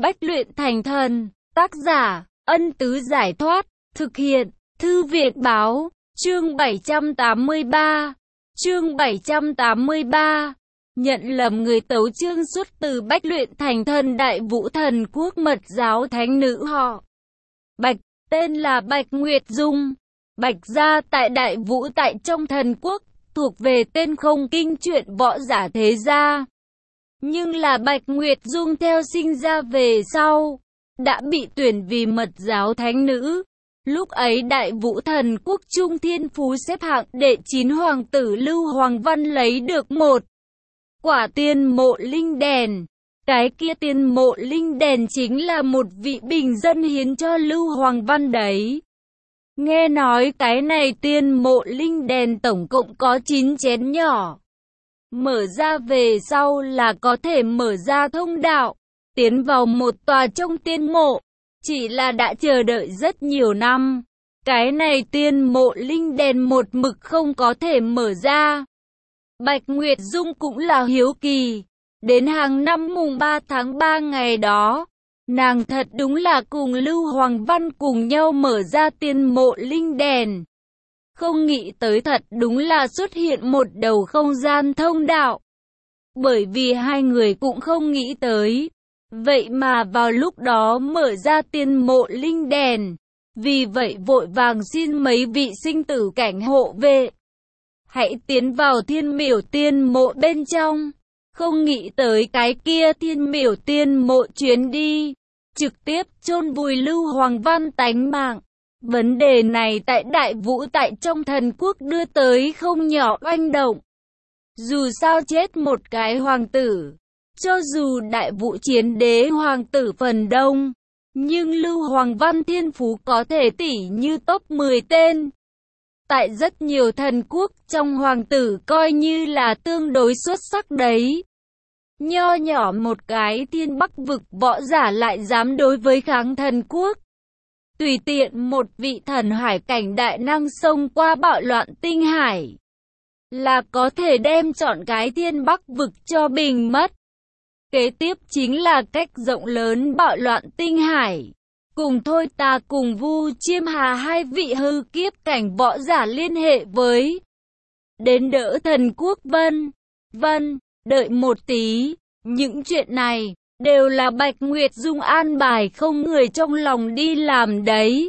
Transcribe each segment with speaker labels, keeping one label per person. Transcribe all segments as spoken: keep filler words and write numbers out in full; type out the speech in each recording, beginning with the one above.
Speaker 1: Bách luyện thành thần, tác giả, Ân Tứ Giải Thoát, thực hiện, Thư Viện Báo, chương bảy trăm tám mươi ba, chương bảy trăm tám mươi ba, nhận lầm người tấu chương xuất từ Bách luyện thành thần Đại Vũ Thần Quốc Mật Giáo thánh nữ họ Bạch, tên là Bạch Nguyệt Dung. Bạch gia tại Đại Vũ tại trong thần quốc, thuộc về tên không kinh chuyện võ giả thế gia. Nhưng là Bạch Nguyệt Dung theo sinh ra về sau, đã bị tuyển vì mật giáo thánh nữ. Lúc ấy Đại Vũ Thần Quốc Trung Thiên Phú xếp hạng đệ chín hoàng tử Lưu Hoàng Văn lấy được một quả tiên mộ linh đèn. Cái kia tiên mộ linh đèn chính là một vị bình dân hiến cho Lưu Hoàng Văn đấy. Nghe nói cái này tiên mộ linh đèn tổng cộng có chín chén nhỏ. Mở ra về sau là có thể mở ra thông đạo, tiến vào một tòa trong tiên mộ. Chỉ là đã chờ đợi rất nhiều năm, cái này tiên mộ linh đèn một mực không có thể mở ra. Bạch Nguyệt Dung cũng là hiếu kỳ. Đến hàng năm mùng ba tháng ba ngày đó, nàng thật đúng là cùng Lưu Hoàng Văn cùng nhau mở ra tiên mộ linh đèn. Không nghĩ tới thật đúng là xuất hiện một đầu không gian thông đạo. Bởi vì hai người cũng không nghĩ tới. Vậy mà vào lúc đó mở ra tiên mộ linh đèn. Vì vậy vội vàng xin mấy vị sinh tử cảnh hộ vệ, hãy tiến vào thiên miểu tiên mộ bên trong. Không nghĩ tới cái kia thiên miểu tiên mộ chuyến đi, trực tiếp chôn vùi Lưu Hoàng Văn tánh mạng. Vấn đề này tại Đại Vũ tại trong thần quốc đưa tới không nhỏ oanh động. Dù sao chết một cái hoàng tử, cho dù Đại Vũ chiến đế hoàng tử phần đông, nhưng Lưu Hoàng Văn thiên phú có thể tỷ như top mười tên. Tại rất nhiều thần quốc trong hoàng tử coi như là tương đối xuất sắc đấy. Nho nhỏ một cái thiên bắc vực võ giả lại dám đối với kháng thần quốc. Tùy tiện một vị thần hải cảnh đại năng xông qua bạo loạn tinh hải, là có thể đem chọn cái thiên bắc vực cho bình mất. Kế tiếp chính là cách rộng lớn bạo loạn tinh hải. Cùng thôi ta cùng Vu Chiêm Hà hai vị hư kiếp cảnh võ giả liên hệ với. Đến đỡ thần quốc Vân. Vân, đợi một tí. Những chuyện này đều là Bạch Nguyệt Dung an bài không người trong lòng đi làm đấy.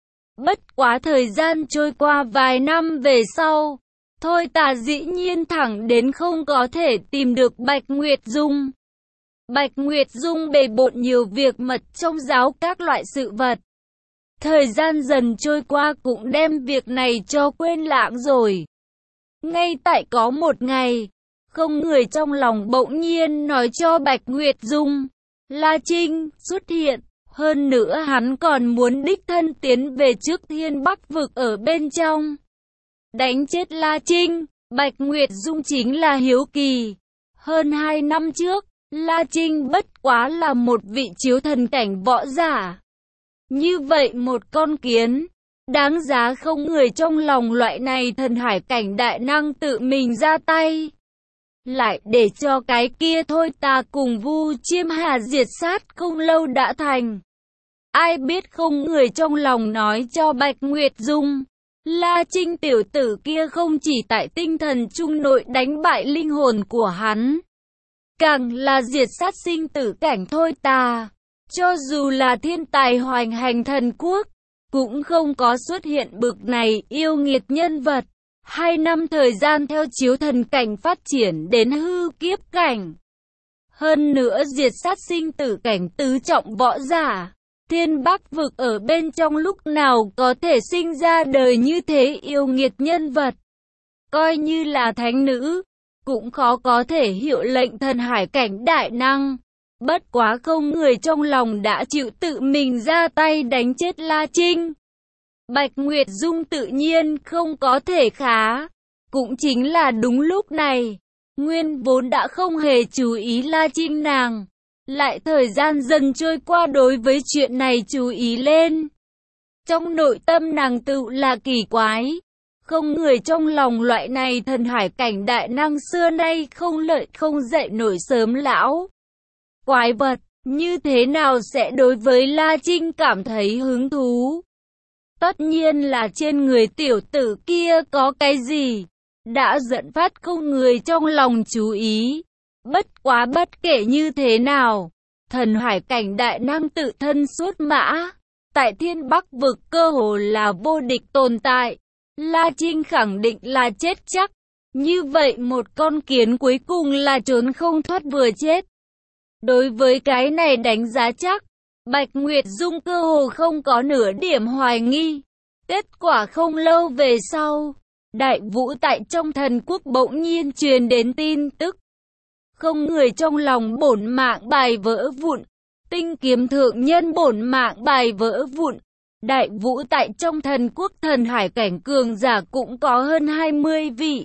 Speaker 1: Bất quá thời gian trôi qua vài năm về sau, thôi ta dĩ nhiên thẳng đến không có thể tìm được Bạch Nguyệt Dung. Bạch Nguyệt Dung bề bộn nhiều việc mật trong giáo các loại sự vật. Thời gian dần trôi qua cũng đem việc này cho quên lãng rồi. Ngay tại có một ngày, không người trong lòng bỗng nhiên nói cho Bạch Nguyệt Dung, La Trinh xuất hiện. Hơn nữa hắn còn muốn đích thân tiến về trước thiên bắc vực ở bên trong, đánh chết La Trinh. Bạch Nguyệt Dung chính là hiếu kỳ. Hơn hai năm trước, La Trinh bất quá là một vị chiếu thần cảnh võ giả. Như vậy một con kiến, đáng giá không người trong lòng loại này thần hải cảnh đại năng tự mình ra tay. Lại để cho cái kia thôi ta cùng Vu Chiêm Hà diệt sát không lâu đã thành. Ai biết không người trong lòng nói cho Bạch Nguyệt Dung, La Trinh tiểu tử kia không chỉ tại tinh thần trung nội đánh bại linh hồn của hắn, càng là diệt sát sinh tử cảnh thôi ta. Cho dù là thiên tài hoành hành thần quốc, cũng không có xuất hiện bực này yêu nghiệt nhân vật. Hai năm thời gian theo chiếu thần cảnh phát triển đến hư kiếp cảnh. Hơn nữa diệt sát sinh tử cảnh tứ trọng võ giả. Thiên bắc vực ở bên trong lúc nào có thể sinh ra đời như thế yêu nghiệt nhân vật. Coi như là thánh nữ, cũng khó có thể hiệu lệnh thần hải cảnh đại năng. Bất quá không người trong lòng đã chịu tự mình ra tay đánh chết La Trinh. Bạch Nguyệt Dung tự nhiên không có thể khá. Cũng chính là đúng lúc này, nguyên vốn đã không hề chú ý La Trinh nàng, lại thời gian dần trôi qua đối với chuyện này chú ý lên. Trong nội tâm nàng tự là kỳ quái. Không người trong lòng loại này thần hải cảnh đại năng xưa nay không lợi không dậy nổi sớm lão quái vật. như thế nào sẽ đối với La Trinh cảm thấy hứng thú. Tất nhiên là trên người tiểu tử kia có cái gì, đã dẫn phát không người trong lòng chú ý. Bất quá bất kể như thế nào, thần hải cảnh đại năng tự thân xuất mã, tại Thiên Bắc vực cơ hồ là vô địch tồn tại. La Trinh khẳng định là chết chắc. Như vậy một con kiến cuối cùng là trốn không thoát vừa chết. Đối với cái này đánh giá chắc, Bạch Nguyệt Dung cơ hồ không có nửa điểm hoài nghi. Kết quả không lâu về sau, Đại Vũ tại trong thần quốc bỗng nhiên truyền đến tin tức. Không người trong lòng bổn mạng bài vỡ vụn, tinh kiếm thượng nhân bổn mạng bài vỡ vụn. Đại Vũ tại trong thần quốc thần hải cảnh cường giả cũng có hơn hai mươi vị.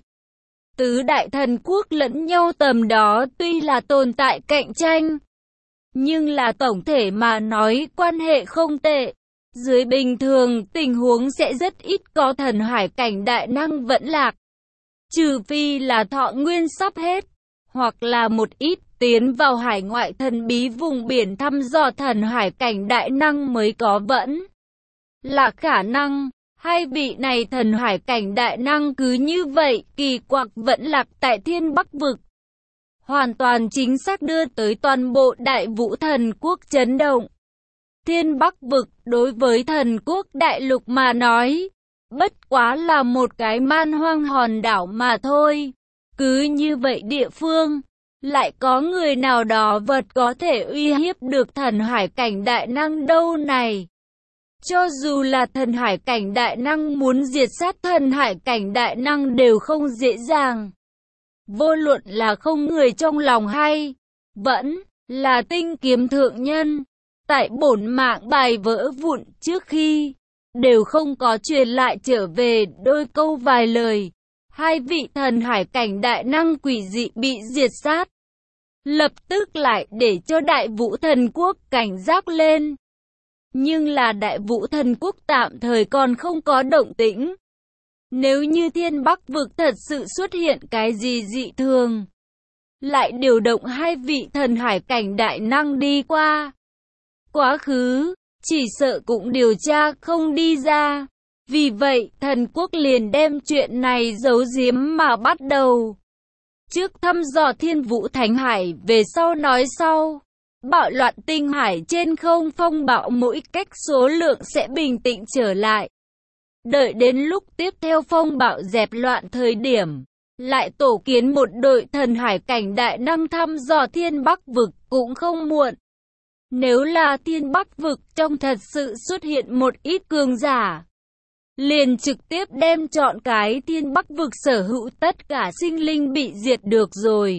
Speaker 1: Tứ đại thần quốc lẫn nhau tầm đó tuy là tồn tại cạnh tranh, nhưng là tổng thể mà nói quan hệ không tệ. Dưới bình thường tình huống sẽ rất ít có thần hải cảnh đại năng vẫn lạc. Trừ phi là thọ nguyên sắp hết, hoặc là một ít tiến vào hải ngoại thần bí vùng biển thăm dò thần hải cảnh đại năng mới có vẫn là khả năng. Hai vị này thần hải cảnh đại năng cứ như vậy kỳ quặc vẫn lạc tại Thiên Bắc vực. Hoàn toàn chính xác đưa tới toàn bộ Đại Vũ thần quốc chấn động. Thiên Bắc vực đối với thần quốc đại lục mà nói, bất quá là một cái man hoang hòn đảo mà thôi. Cứ như vậy địa phương, lại có người nào đó vật có thể uy hiếp được thần hải cảnh đại năng đâu này. Cho dù là thần hải cảnh đại năng muốn diệt sát thần hải cảnh đại năng đều không dễ dàng. Vô luận là không người trong lòng hay, vẫn là tinh kiếm thượng nhân, tại bổn mạng bài vỡ vụn trước khi, đều không có truyền lại trở về đôi câu vài lời. Hai vị thần hải cảnh đại năng quỷ dị bị diệt sát. Lập tức lại để cho Đại Vũ thần quốc cảnh giác lên. Nhưng là Đại Vũ thần quốc tạm thời còn không có động tĩnh. Nếu như Thiên Bắc vực thật sự xuất hiện cái gì dị thường, lại điều động hai vị thần hải cảnh đại năng đi qua quá khứ, chỉ sợ cũng điều tra không đi ra. Vì vậy, thần quốc liền đem chuyện này giấu giếm mà bắt đầu. Trước thăm dò Thiên Vũ Thánh Hải, về sau nói sau. Bạo loạn tinh hải trên không phong bạo mỗi cách số lượng sẽ bình tĩnh trở lại. Đợi đến lúc tiếp theo phong bạo dẹp loạn thời điểm, lại tổ kiến một đội thần hải cảnh đại năng thăm dò Thiên Bắc vực cũng không muộn. Nếu là Thiên Bắc vực trong thật sự xuất hiện một ít cường giả, liền trực tiếp đem chọn cái Thiên Bắc vực sở hữu tất cả sinh linh bị diệt được rồi.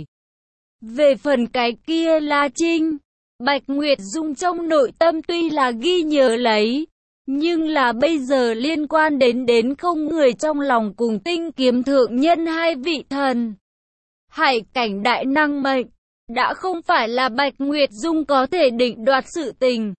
Speaker 1: Về phần cái kia La Trinh, Bạch Nguyệt Dung trong nội tâm tuy là ghi nhớ lấy, nhưng là bây giờ liên quan đến đến không người trong lòng cùng tinh kiếm thượng nhân hai vị thần hải cảnh đại năng mệnh, đã không phải là Bạch Nguyệt Dung có thể định đoạt sự tình.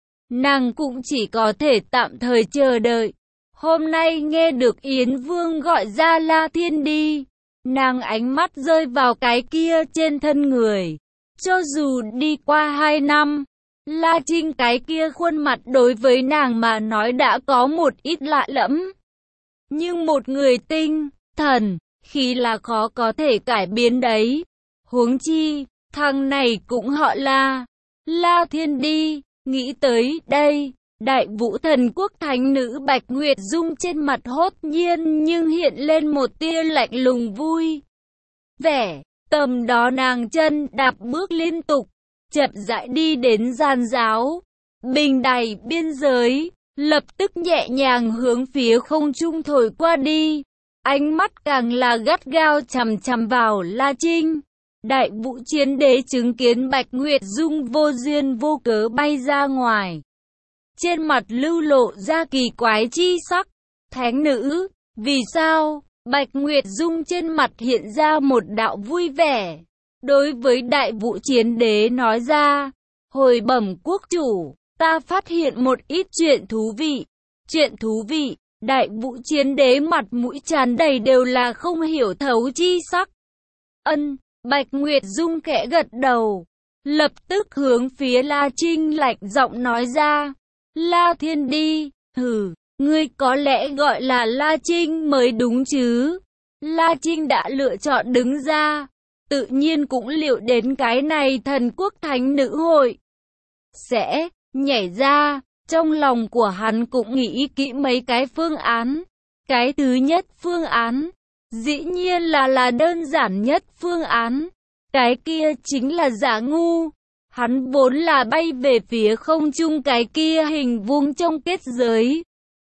Speaker 1: Nàng cũng chỉ có thể tạm thời chờ đợi. Hôm nay nghe được Yến Vương gọi ra La Thiên đi, nàng ánh mắt rơi vào cái kia trên thân người. Cho dù đi qua hai năm, La Trinh cái kia khuôn mặt đối với nàng mà nói đã có một ít lạ lẫm. Nhưng một người tinh, thần, khi là khó có thể cải biến đấy. Huống chi, thằng này cũng họ La. La Thiên đi, nghĩ tới đây, Đại Vũ thần quốc thánh nữ Bạch Nguyệt Dung trên mặt hốt nhiên nhưng hiện lên một tia lạnh lùng vui vẻ. Tầm đó nàng chân đạp bước liên tục, chậm rãi đi đến gian giáo, bình đài biên giới, lập tức nhẹ nhàng hướng phía không trung thổi qua đi. Ánh mắt càng là gắt gao chằm chằm vào La Trinh. Đại Vũ chiến đế chứng kiến Bạch Nguyệt Dung vô duyên vô cớ bay ra ngoài. Trên mặt lưu lộ ra kỳ quái chi sắc. Thánh nữ, vì sao? Bạch Nguyệt Dung trên mặt hiện ra một đạo vui vẻ. Đối với Đại Vũ chiến đế nói ra, hồi bẩm quốc chủ, ta phát hiện một ít chuyện thú vị. Chuyện thú vị, Đại Vũ chiến đế mặt mũi tràn đầy đều là không hiểu thấu chi sắc. Ân, Bạch Nguyệt Dung khẽ gật đầu. lập tức hướng phía La Trinh lạnh giọng nói ra. La Thiên đi, hừ, ngươi có lẽ gọi là La Trinh mới đúng chứ. La Trinh đã lựa chọn đứng ra, tự nhiên cũng liệu đến cái này thần quốc thánh nữ hội sẽ nhảy ra. Trong lòng của hắn cũng nghĩ kỹ mấy cái phương án. Cái thứ nhất phương án, dĩ nhiên là là đơn giản nhất phương án. Cái kia chính là Giả Ngu. Hắn vốn là bay về phía không trung cái kia hình vuông trong kết giới,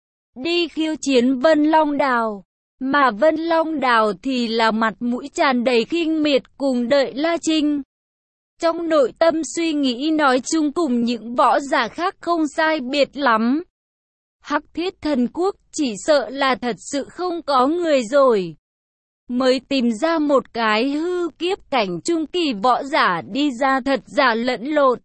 Speaker 1: đi khiêu chiến Vân Long Đào. Mà Vân Long Đào thì là mặt mũi tràn đầy khinh miệt cùng đợi La Trinh. Trong nội tâm suy nghĩ nói chung cùng những võ giả khác không sai biệt lắm. Hắc Thiết Thần Quốc chỉ sợ là thật sự không có người rồi, mới tìm ra một cái hư kiếp cảnh trung kỳ võ giả đi ra thật giả lẫn lộn.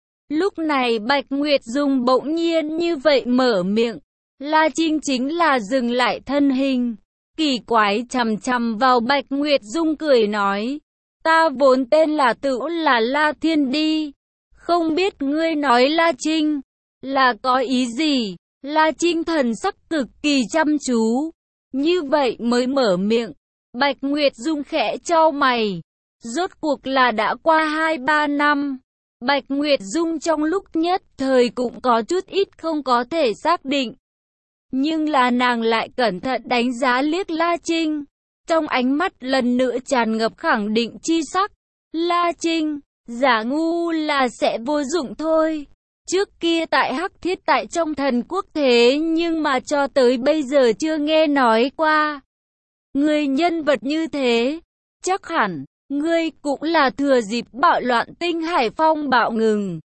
Speaker 1: Lúc này Bạch Nguyệt Dung bỗng nhiên như vậy mở miệng. La Trinh chính là dừng lại thân hình, kỳ quái chằm chằm vào Bạch Nguyệt Dung cười nói. Ta vốn tên là Tửu là La Thiên đi, không biết ngươi nói La Trinh là có ý gì? La Trinh thần sắc cực kỳ chăm chú, như vậy mới mở miệng. Bạch Nguyệt Dung khẽ chau mày, rốt cuộc là đã qua hai ba năm. Bạch Nguyệt Dung trong lúc nhất thời cũng có chút ít không có thể xác định, nhưng là nàng lại cẩn thận đánh giá liếc La Trinh, trong ánh mắt lần nữa tràn ngập khẳng định chi sắc. La Trinh, Giả Ngu là sẽ vô dụng thôi. Trước kia tại Hắc Thiết tại trong thần quốc thế nhưng mà cho tới bây giờ chưa nghe nói qua. Người nhân vật như thế, chắc hẳn, ngươi cũng là thừa dịp bạo loạn tinh hải phong bạo ngừng,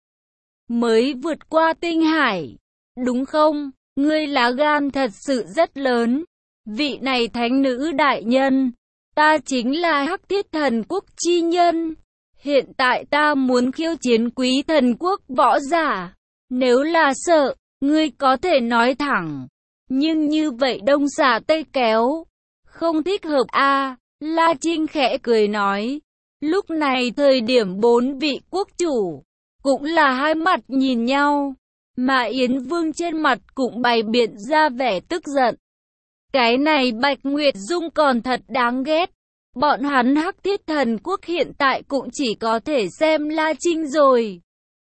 Speaker 1: mới vượt qua tinh hải, đúng không? Ngươi lá gan thật sự rất lớn. Vị này thánh nữ đại nhân, ta chính là Hắc Thiết thần quốc chi nhân. Hiện tại ta muốn khiêu chiến quý thần quốc võ giả. Nếu là sợ, ngươi có thể nói thẳng. Nhưng như vậy đông xả tây kéo, không thích hợp a. À, La Trinh khẽ cười nói. Lúc này thời điểm bốn vị quốc chủ cũng là hai mặt nhìn nhau, mà Yến Vương trên mặt cũng bày biện ra vẻ tức giận. Cái này Bạch Nguyệt Dung còn thật đáng ghét. Bọn hắn Hắc Thiết thần quốc hiện tại cũng chỉ có thể xem La Trinh rồi.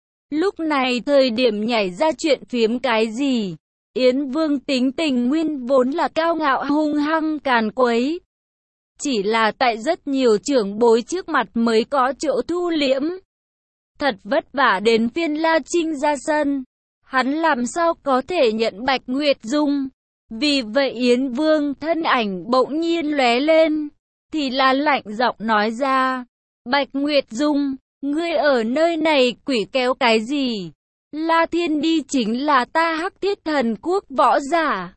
Speaker 1: Lúc này thời điểm nhảy ra chuyện phiếm cái gì? Yến Vương tính tình nguyên vốn là cao ngạo hung hăng càn quấy, chỉ là tại rất nhiều trưởng bối trước mặt mới có chỗ thu liễm. Thật vất vả đến phiên La Trinh ra sân, hắn làm sao có thể nhận Bạch Nguyệt Dung. Vì vậy Yến Vương thân ảnh bỗng nhiên lóe lên, thì là lạnh giọng nói ra. Bạch Nguyệt Dung, ngươi ở nơi này quỷ kéo cái gì? La Thiên đi chính là ta Hắc Thiết thần quốc võ giả.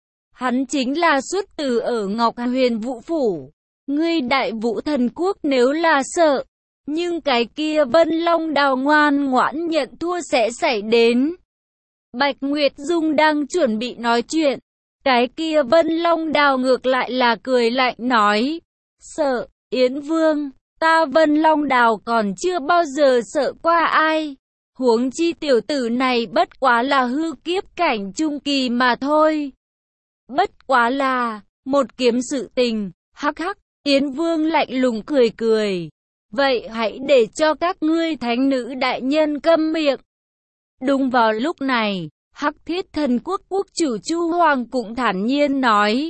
Speaker 1: Hắn chính là xuất từ ở Ngọc Huyền Vũ Phủ. Ngươi Đại Vũ thần quốc nếu là sợ, nhưng cái kia Vân Long Đào ngoan ngoãn nhận thua sẽ xảy đến. Bạch Nguyệt Dung đang chuẩn bị nói chuyện, cái kia Vân Long Đào ngược lại là cười lạnh nói. Sợ, Yến Vương, ta Vân Long Đào còn chưa bao giờ sợ qua ai. Huống chi tiểu tử này bất quá là hư kiếp cảnh trung kỳ mà thôi. Bất quá là một kiếm sự tình. Hắc hắc, Yến Vương lạnh lùng cười cười. Vậy hãy để cho các ngươi thánh nữ đại nhân câm miệng. Đúng vào lúc này, Hắc Thiết thần quốc quốc chủ Chu Hoàng cũng thản nhiên nói.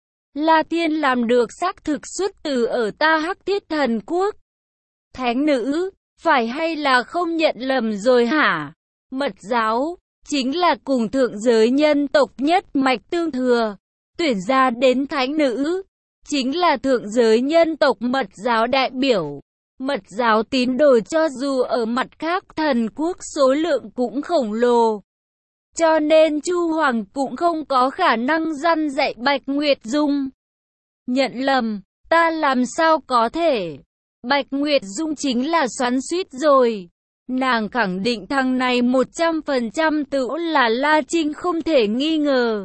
Speaker 1: La Thiên làm được xác thực xuất từ ở ta Hắc Thiết thần quốc. Thánh nữ, phải hay là không nhận lầm rồi hả? Mật giáo, chính là cùng thượng giới nhân tộc nhất mạch tương thừa. Tuyển ra đến thánh nữ, chính là thượng giới nhân tộc mật giáo đại biểu. Mật giáo tín đồ cho dù ở mặt khác thần quốc số lượng cũng khổng lồ. Cho nên Chu Hoàng cũng không có khả năng răn dạy Bạch Nguyệt Dung. Nhận lầm, ta làm sao có thể? Bạch Nguyệt Dung chính là xoắn suýt rồi. Nàng khẳng định thằng này một trăm phần trăm tự là La Trinh không thể nghi ngờ.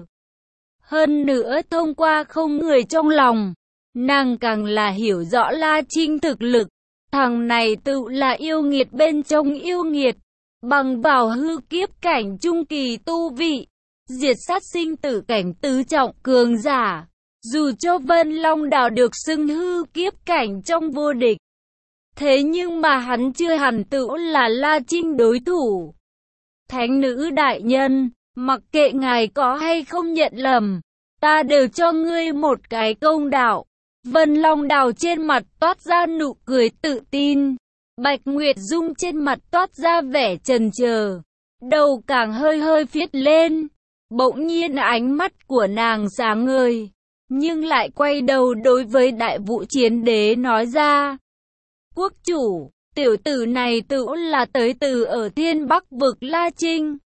Speaker 1: Hơn nữa thông qua không người trong lòng, nàng càng là hiểu rõ La Trinh thực lực. Thằng này tự là yêu nghiệt bên trong yêu nghiệt, bằng vào hư kiếp cảnh trung kỳ tu vị, diệt sát sinh tử cảnh tứ trọng cường giả. Dù cho Vân Long Đảo được xưng hư kiếp cảnh trong vô địch, thế nhưng mà hắn chưa hẳn tự là La Trinh đối thủ. Thánh nữ đại nhân, mặc kệ ngài có hay không nhận lầm, ta đều cho ngươi một cái công đạo. Vân Long Đảo trên mặt toát ra nụ cười tự tin. Bạch Nguyệt Dung trên mặt toát ra vẻ chần chờ, đầu càng hơi hơi phiết lên. Bỗng nhiên ánh mắt của nàng sáng ngời, nhưng lại quay đầu đối với Đại Vũ Chiến Đế nói ra: Quốc chủ, tiểu tử này tự là tới từ ở Thiên Bắc vực La Trinh.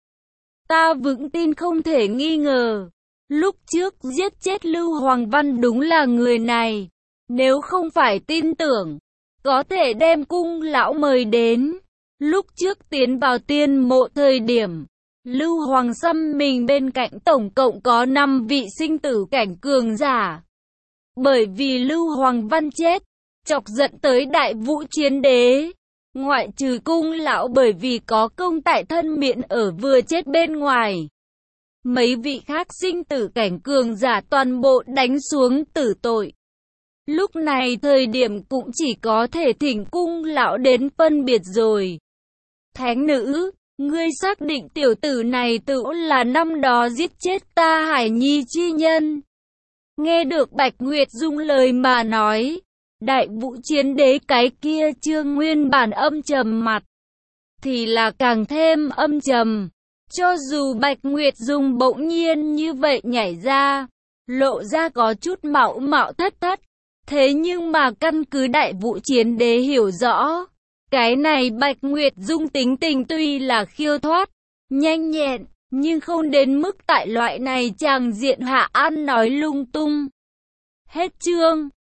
Speaker 1: Ta vững tin không thể nghi ngờ, lúc trước giết chết Lưu Hoàng Văn đúng là người này. Nếu không phải tin tưởng, có thể đem cung lão mời đến. Lúc trước tiến vào tiên mộ thời điểm, Lưu Hoàng xâm mình bên cạnh tổng cộng có năm vị sinh tử cảnh cường giả. Bởi vì Lưu Hoàng Văn chết, chọc giận tới Đại Vũ Chiến Đế. Ngoại trừ cung lão bởi vì có công tại thân miệng ở vừa chết bên ngoài, mấy vị khác sinh tử cảnh cường giả toàn bộ đánh xuống tử tội. Lúc này thời điểm cũng chỉ có thể thỉnh cung lão đến phân biệt rồi. Thánh nữ, ngươi xác định tiểu tử này tự là năm đó giết chết ta Hải Nhi chi nhân. Nghe được Bạch Nguyệt Dung lời mà nói, Đại Vũ Chiến Đế cái kia chưa nguyên bản âm trầm mặt, thì là càng thêm âm trầm. Cho dù Bạch Nguyệt Dung bỗng nhiên như vậy nhảy ra, lộ ra có chút mạo mạo thất thất. Thế nhưng mà căn cứ Đại Vũ Chiến Đế hiểu rõ, cái này Bạch Nguyệt Dung tính tình tuy là khiêu thoát, nhanh nhẹn, nhưng không đến mức tại loại này chàng diện hạ ăn nói lung tung. Hết chương.